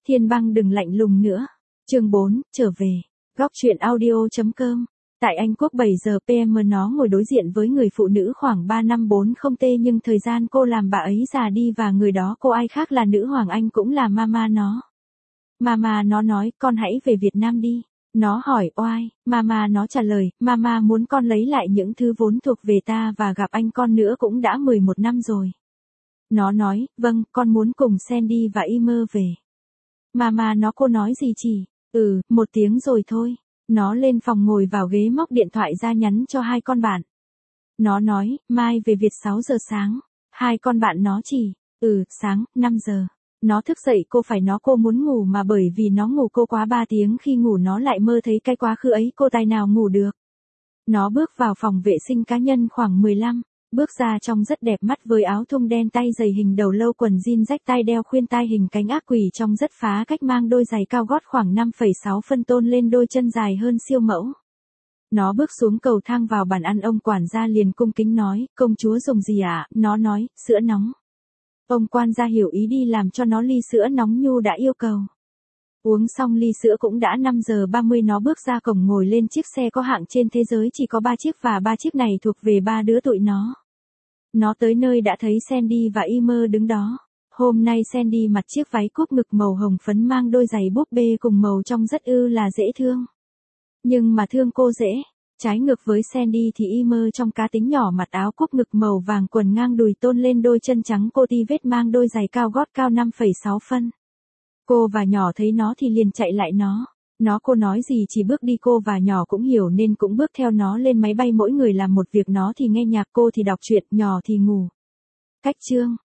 Thiên Băng đừng lạnh lùng nữa. Chương 4, trở về. Góc truyện audio.com. Tại Anh Quốc 7 giờ PM nó ngồi đối diện với người phụ nữ khoảng 3 năm 40T nhưng thời gian cô làm bà ấy già đi và người đó cô ai khác là nữ hoàng Anh cũng là mama nó. Mama nó nói con hãy về Việt Nam đi. Nó hỏi oai, mama nó trả lời, mama muốn con lấy lại những thứ vốn thuộc về ta và gặp anh con nữa cũng đã 11 năm rồi. Nó nói, vâng, con muốn cùng Sandy và Emer về. Mama nó cô nói gì chỉ? 1 tiếng rồi thôi. Nó lên phòng ngồi vào ghế móc điện thoại ra nhắn cho 2 con bạn. Nó nói, mai về Việt 6 giờ sáng. 2 con bạn nó chỉ, sáng, 5 giờ. Nó thức dậy cô muốn ngủ mà bởi vì nó ngủ cô quá 3 tiếng khi ngủ nó lại mơ thấy cái quá khứ ấy cô tài nào ngủ được. Nó bước vào phòng vệ sinh cá nhân khoảng 15, bước ra trông rất đẹp mắt với áo thun đen tay dày hình đầu lâu quần jean rách tai đeo khuyên tai hình cánh ác quỷ trông rất phá cách mang đôi giày cao gót khoảng 5,6 phân tôn lên đôi chân dài hơn siêu mẫu. Nó bước xuống cầu thang vào bàn ăn ông quản gia liền cung kính nói, công chúa dùng gì ạ? Nó nói, sữa nóng. Ông quan gia hiểu ý đi làm cho nó ly sữa nóng nhu đã yêu cầu. Uống xong ly sữa cũng đã 5 giờ 30 nó bước ra cổng ngồi lên chiếc xe có hạng trên thế giới chỉ có 3 chiếc và 3 chiếc này thuộc về 3 đứa tụi nó. Nó tới nơi đã thấy Sandy và Emer đứng đó. Hôm nay Sandy mặc chiếc váy cúp ngực màu hồng phấn mang đôi giày búp bê cùng màu trông rất là dễ thương. Nhưng mà thương cô dễ. Trái ngược với Sandy thì Emer trong cá tính nhỏ mặc áo cúp ngực màu vàng quần ngang đùi tôn lên đôi chân trắng cô ti vết mang đôi giày cao gót cao 5,6 phân. Cô và nhỏ thấy nó thì liền chạy lại nó. Cô nói gì chỉ bước đi cô và nhỏ cũng hiểu nên cũng bước theo nó lên máy bay mỗi người làm một việc nó thì nghe nhạc cô thì đọc truyện nhỏ thì ngủ. Cách chương